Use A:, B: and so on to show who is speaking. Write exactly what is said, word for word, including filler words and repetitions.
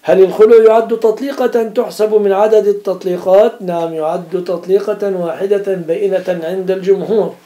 A: هل الخلع يعد تطليقة تحسب من عدد التطليقات؟ نعم، يعد تطليقة واحدة بينة عند الجمهور.